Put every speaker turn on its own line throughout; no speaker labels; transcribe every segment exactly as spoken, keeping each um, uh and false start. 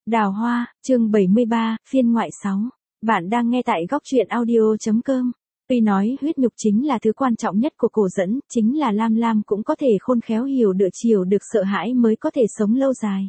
Đào Hoa, chương bảy mươi ba, phiên ngoại sáu. Bạn đang nghe tại góc truyện audio.com. Tuy nói huyết nhục chính là thứ quan trọng nhất của cổ dẫn, chính là Lam Lam cũng có thể khôn khéo hiểu được chiều được sợ hãi mới có thể sống lâu dài.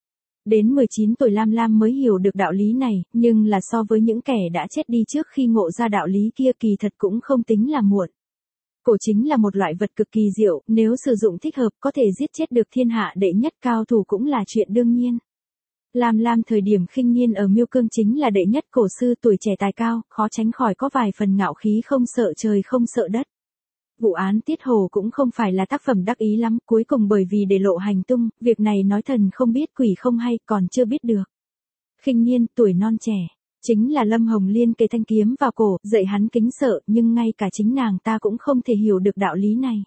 Đến mười chín tuổi Lam Lam mới hiểu được đạo lý này, nhưng là so với những kẻ đã chết đi trước khi ngộ ra đạo lý kia kỳ thật cũng không tính là muộn. Cổ chính là một loại vật cực kỳ diệu, nếu sử dụng thích hợp có thể giết chết được thiên hạ đệ nhất cao thủ cũng là chuyện đương nhiên. Lam Lam thời điểm khinh niên ở Miêu Cương chính là đệ nhất cổ sư, tuổi trẻ tài cao, khó tránh khỏi có vài phần ngạo khí không sợ trời không sợ đất. Vụ án Tiết Hồ cũng không phải là tác phẩm đắc ý lắm, cuối cùng bởi vì để lộ hành tung, việc này nói thần không biết quỷ không hay, còn chưa biết được. Khinh niên, tuổi non trẻ, chính là Lâm Hồng Liên kề thanh kiếm vào cổ, dạy hắn kính sợ, nhưng ngay cả chính nàng ta cũng không thể hiểu được đạo lý này.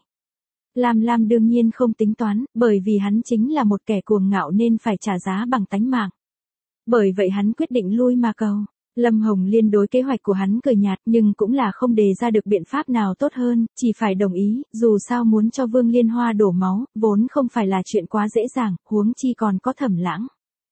Lam Lam đương nhiên không tính toán, bởi vì hắn chính là một kẻ cuồng ngạo nên phải trả giá bằng tánh mạng. Bởi vậy hắn quyết định lui mà cầu. Lâm Hồng Liên đối kế hoạch của hắn cười nhạt nhưng cũng là không đề ra được biện pháp nào tốt hơn, chỉ phải đồng ý, dù sao muốn cho Vương Liên Hoa đổ máu, vốn không phải là chuyện quá dễ dàng, huống chi còn có Thẩm Lãng.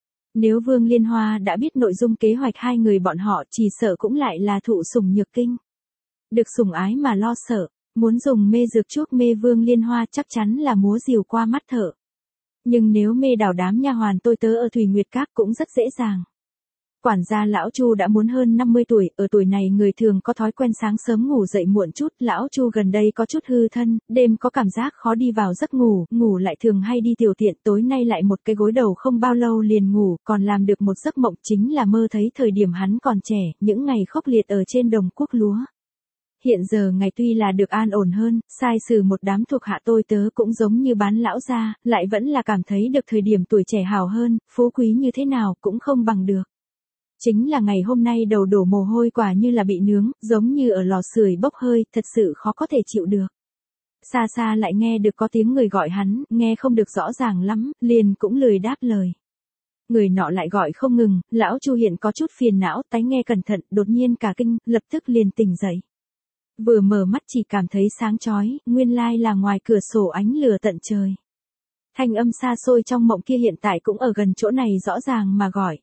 Nếu Vương Liên Hoa đã biết nội dung kế hoạch hai người bọn họ chỉ sợ cũng lại là thụ sủng nhược kinh. Được sủng ái mà lo sợ. Muốn dùng mê dược chuốc mê Vương Liên Hoa chắc chắn là múa rìu qua mắt thợ. Nhưng nếu mê đảo đám nha hoàn tôi tớ ở Thủy Nguyệt Các cũng rất dễ dàng. Quản gia lão Chu đã muốn hơn năm mươi tuổi, ở tuổi này người thường có thói quen sáng sớm ngủ dậy muộn chút, lão Chu gần đây có chút hư thân, đêm có cảm giác khó đi vào giấc ngủ, ngủ lại thường hay đi tiểu tiện, tối nay lại một cái gối đầu không bao lâu liền ngủ, còn làm được một giấc mộng chính là mơ thấy thời điểm hắn còn trẻ, những ngày khốc liệt ở trên đồng quốc lúa. Hiện giờ ngày tuy là được an ổn hơn, sai xử một đám thuộc hạ tôi tớ cũng giống như bán lão gia, lại vẫn là cảm thấy được thời điểm tuổi trẻ hào hơn, phú quý như thế nào cũng không bằng được. Chính là ngày hôm nay đầu đổ mồ hôi quả như là bị nướng, giống như ở lò sưởi bốc hơi, thật sự khó có thể chịu được. Xa xa lại nghe được có tiếng người gọi hắn, nghe không được rõ ràng lắm, liền cũng lười đáp lời. Người nọ lại gọi không ngừng, lão Chu hiện có chút phiền não, tái nghe cẩn thận, đột nhiên cả kinh, lập tức liền tỉnh dậy. Vừa mở mắt chỉ cảm thấy sáng chói, nguyên lai là ngoài cửa sổ ánh lửa tận trời. Thanh âm xa xôi trong mộng kia hiện tại cũng ở gần chỗ này rõ ràng mà gọi.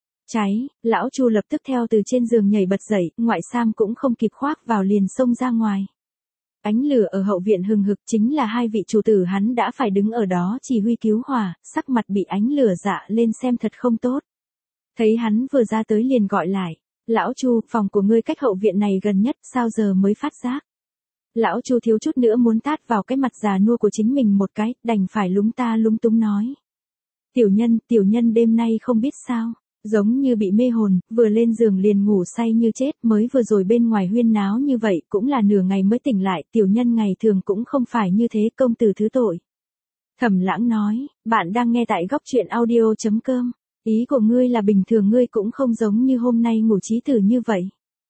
Cháy, lão Chu lập tức theo từ trên giường nhảy bật dậy, ngoại sam cũng không kịp khoác vào liền xông ra ngoài. Ánh lửa ở hậu viện hừng hực chính là hai vị chủ tử hắn đã phải đứng ở đó chỉ huy cứu hỏa, sắc mặt bị ánh lửa dạ lên xem thật không tốt. Thấy hắn vừa ra tới liền gọi lại. Lão Chu, phòng của ngươi cách hậu viện này gần nhất, sao giờ mới phát giác? Lão Chu thiếu chút nữa muốn tát vào cái mặt già nua của chính mình một cái, đành phải lúng ta lúng túng nói. Tiểu nhân, tiểu nhân đêm nay không biết sao, giống như bị mê hồn, vừa lên giường liền ngủ say như chết, mới vừa rồi bên ngoài huyên náo như vậy, cũng là nửa ngày mới tỉnh lại, tiểu nhân ngày thường cũng không phải như thế, công tử thứ tội. Thẩm Lãng nói, bạn đang nghe tại góc truyện audio.com. Ý của ngươi là bình thường ngươi cũng không giống như hôm nay ngủ trí tử như vậy.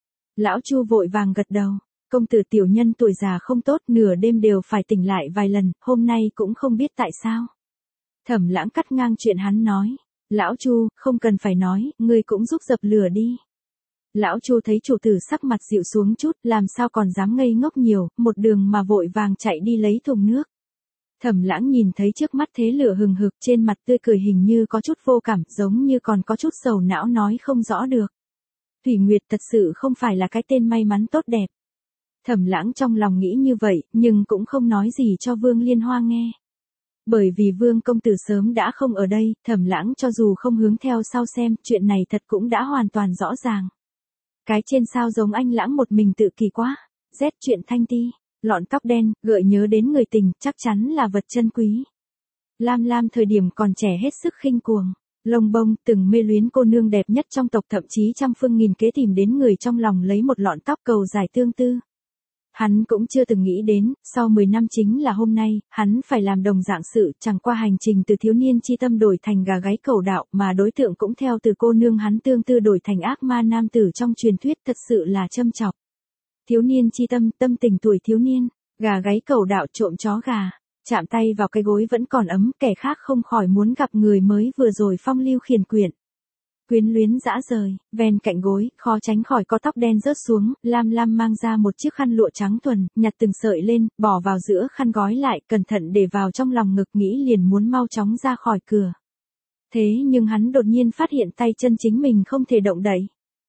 Lão Chu vội vàng gật đầu, công tử tiểu nhân tuổi già không tốt, nửa đêm đều phải tỉnh lại vài lần, hôm nay cũng không biết tại sao. Thẩm Lãng cắt ngang chuyện hắn nói, lão Chu, không cần phải nói, ngươi cũng giúp dập lửa đi. Lão Chu thấy chủ tử sắc mặt dịu xuống chút, làm sao còn dám ngây ngốc nhiều, một đường mà vội vàng chạy đi lấy thùng nước. Thẩm Lãng nhìn thấy trước mắt thế lửa hừng hực, trên mặt tươi cười hình như có chút vô cảm, giống như còn có chút sầu não nói không rõ được. Thủy Nguyệt thật sự không phải là cái tên may mắn tốt đẹp. Thẩm Lãng trong lòng nghĩ như vậy, nhưng cũng không nói gì cho Vương Liên Hoa nghe. Bởi vì Vương công tử sớm đã không ở đây, Thẩm Lãng cho dù không hướng theo sau xem, chuyện này thật cũng đã hoàn toàn rõ ràng. Cái trên sao giống anh Lãng một mình tự kỳ quá. Z chuyện Thanh Ti. Lọn tóc đen, gợi nhớ đến người tình, chắc chắn là vật chân quý. Lam Lam thời điểm còn trẻ hết sức khinh cuồng, lông bông, từng mê luyến cô nương đẹp nhất trong tộc, thậm chí trăm phương nghìn kế tìm đến người trong lòng lấy một lọn tóc cầu dài tương tư. Hắn cũng chưa từng nghĩ đến, sau mười năm chính là hôm nay, hắn phải làm đồng dạng sự, chẳng qua hành trình từ thiếu niên chi tâm đổi thành gà gáy cầu đạo, mà đối tượng cũng theo từ cô nương hắn tương tư đổi thành ác ma nam tử trong truyền thuyết, thật sự là châm chọc. Thiếu niên chi tâm, tâm tình tuổi thiếu niên, gà gáy cầu đạo, trộm chó gà, chạm tay vào cái gối vẫn còn ấm, kẻ khác không khỏi muốn gặp người mới vừa rồi phong lưu khiển quyển. Quyến luyến dã rời, ven cạnh gối, khó tránh khỏi có tóc đen rớt xuống, Lam Lam mang ra một chiếc khăn lụa trắng thuần, nhặt từng sợi lên, bỏ vào giữa khăn gói lại, cẩn thận để vào trong lòng ngực, nghĩ liền muốn mau chóng ra khỏi cửa. Thế nhưng hắn đột nhiên phát hiện tay chân chính mình không thể động đậy.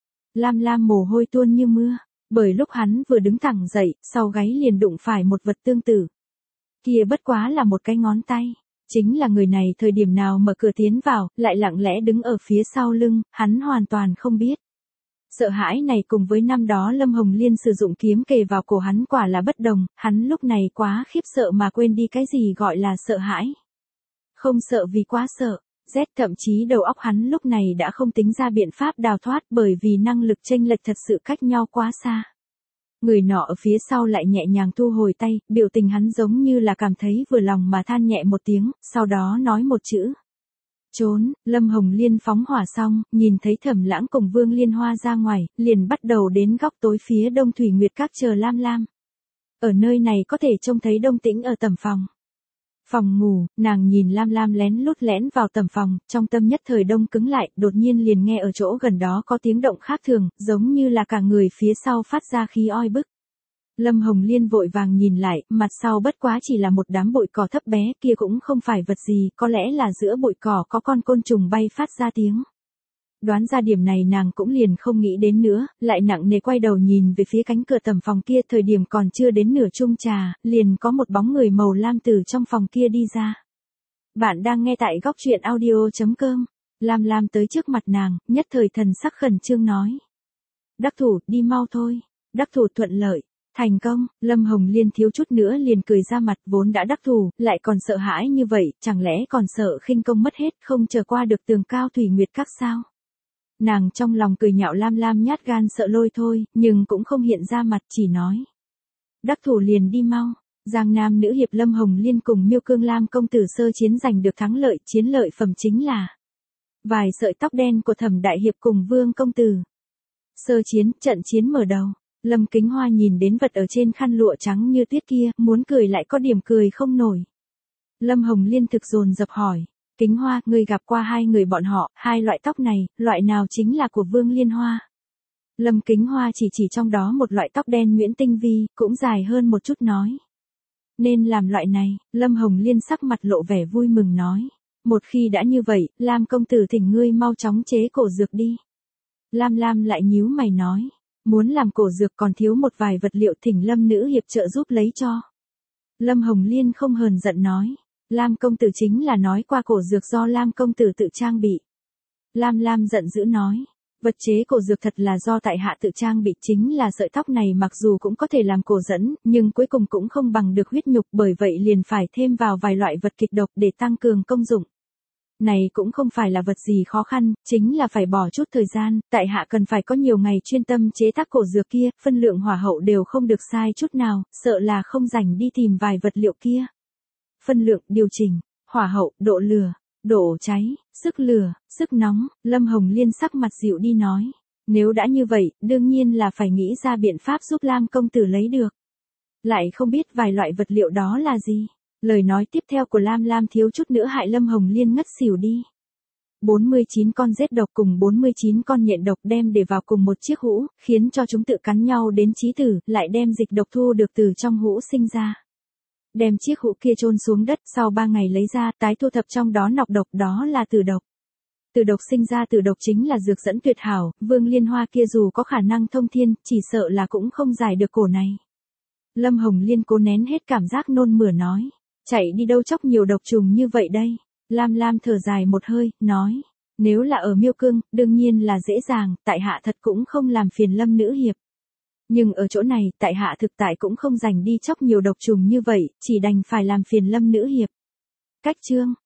Lam Lam mồ hôi tuôn như mưa, bởi lúc hắn vừa đứng thẳng dậy, sau gáy liền đụng phải một vật tương tự. Kia bất quá là một cái ngón tay. Chính là người này thời điểm nào mở cửa tiến vào, lại lặng lẽ đứng ở phía sau lưng, hắn hoàn toàn không biết. Sợ hãi này cùng với năm đó Lâm Hồng Liên sử dụng kiếm kề vào cổ hắn quả là bất đồng, hắn lúc này quá khiếp sợ mà quên đi cái gì gọi là sợ hãi. Không sợ vì quá sợ, rét thậm chí đầu óc hắn lúc này đã không tính ra biện pháp đào thoát bởi vì năng lực chênh lệch thật sự cách nhau quá xa. Người nọ ở phía sau lại nhẹ nhàng thu hồi tay, biểu tình hắn giống như là cảm thấy vừa lòng mà than nhẹ một tiếng, sau đó nói một chữ. Trốn, Lâm Hồng Liên phóng hỏa xong, nhìn thấy Thẩm Lãng cùng Vương Liên Hoa ra ngoài, liền bắt đầu đến góc tối phía đông Thủy Nguyệt Các chờ Lam Lam. Ở nơi này có thể trông thấy đông tĩnh ở tầm phòng. Phòng ngủ, nàng nhìn Lam Lam lén lút lén vào tầm phòng, trong tâm nhất thời đông cứng lại, đột nhiên liền nghe ở chỗ gần đó có tiếng động khác thường, giống như là cả người phía sau phát ra khí oi bức. Lâm Hồng Liên vội vàng nhìn lại, mặt sau bất quá chỉ là một đám bụi cỏ thấp bé, kia cũng không phải vật gì, có lẽ là giữa bụi cỏ có con côn trùng bay phát ra tiếng. Đoán ra điểm này nàng cũng liền không nghĩ đến nữa, lại nặng nề quay đầu nhìn về phía cánh cửa tầm phòng kia, thời điểm còn chưa đến nửa chung trà, liền có một bóng người màu lam từ trong phòng kia đi ra. Bạn đang nghe tại góc truyện audio chấm com. Lam Lam tới trước mặt nàng, nhất thời thần sắc khẩn trương nói. Đắc thủ, đi mau thôi. Đắc thủ thuận lợi. Thành công, Lâm Hồng Liên thiếu chút nữa liền cười ra mặt, vốn đã đắc thủ, lại còn sợ hãi như vậy, chẳng lẽ còn sợ khinh công mất hết, không chờ qua được tường cao Thủy Nguyệt Các sao? Nàng trong lòng cười nhạo Lam Lam nhát gan sợ lôi thôi, nhưng cũng không hiện ra mặt, chỉ nói. Đắc thủ liền đi mau. Giang Nam nữ hiệp Lâm Hồng Liên cùng Miêu Cương Lam công tử sơ chiến giành được thắng lợi, chiến lợi phẩm chính là vài sợi tóc đen của Thẩm đại hiệp cùng Vương công tử. Sơ chiến, trận chiến mở đầu. Lâm Kính Hoa nhìn đến vật ở trên khăn lụa trắng như tuyết kia, muốn cười lại có điểm cười không nổi. Lâm Hồng Liên thực dồn dập hỏi, Kính Hoa, ngươi gặp qua hai người bọn họ, hai loại tóc này, loại nào chính là của Vương Liên Hoa? Lâm Kính Hoa chỉ chỉ trong đó một loại tóc đen nhuyễn tinh vi, cũng dài hơn một chút nói. Nên làm loại này, Lâm Hồng Liên sắc mặt lộ vẻ vui mừng nói. Một khi đã như vậy, Lam công tử thỉnh ngươi mau chóng chế cổ dược đi. Lam Lam lại nhíu mày nói. Muốn làm cổ dược còn thiếu một vài vật liệu, thỉnh Lâm nữ hiệp trợ giúp lấy cho. Lâm Hồng Liên không hờn giận nói. Lam công tử chính là nói qua cổ dược do Lam công tử tự trang bị. Lam Lam giận dữ nói. Vật chế cổ dược thật là do tại hạ tự trang bị, chính là sợi tóc này mặc dù cũng có thể làm cổ dẫn, nhưng cuối cùng cũng không bằng được huyết nhục, bởi vậy liền phải thêm vào vài loại vật kịch độc để tăng cường công dụng. Này cũng không phải là vật gì khó khăn, chính là phải bỏ chút thời gian, tại hạ cần phải có nhiều ngày chuyên tâm chế tác cổ dược kia, phân lượng hỏa hậu đều không được sai chút nào, sợ là không rảnh đi tìm vài vật liệu kia. Phân lượng, điều chỉnh, hỏa hậu, độ lửa, độ cháy, sức lửa, sức nóng, Lâm Hồng Liên sắc mặt dịu đi nói. Nếu đã như vậy, đương nhiên là phải nghĩ ra biện pháp giúp Lam công tử lấy được. Lại không biết vài loại vật liệu đó là gì. Lời nói tiếp theo của Lam Lam thiếu chút nữa hại Lâm Hồng Liên ngất xỉu đi. bốn mươi chín con rết độc cùng bốn mươi chín con nhện độc đem để vào cùng một chiếc hũ, khiến cho chúng tự cắn nhau đến chí tử, lại đem dịch độc thu được từ trong hũ sinh ra. Đem chiếc hũ kia chôn xuống đất, sau ba ngày lấy ra, tái thu thập trong đó nọc độc, đó là tử độc. Tử độc sinh ra tử độc chính là dược dẫn tuyệt hảo, Vương Liên Hoa kia dù có khả năng thông thiên, chỉ sợ là cũng không giải được cổ này. Lâm Hồng Liên cố nén hết cảm giác nôn mửa nói. Chạy đi đâu chóc nhiều độc trùng như vậy đây? Lam Lam thở dài một hơi, nói. Nếu là ở Miêu Cương, đương nhiên là dễ dàng, tại hạ thật cũng không làm phiền Lâm nữ hiệp. Nhưng ở chỗ này, tại hạ thực tại cũng không dành đi chóc nhiều độc trùng như vậy, chỉ đành phải làm phiền Lâm nữ hiệp. Cách chương.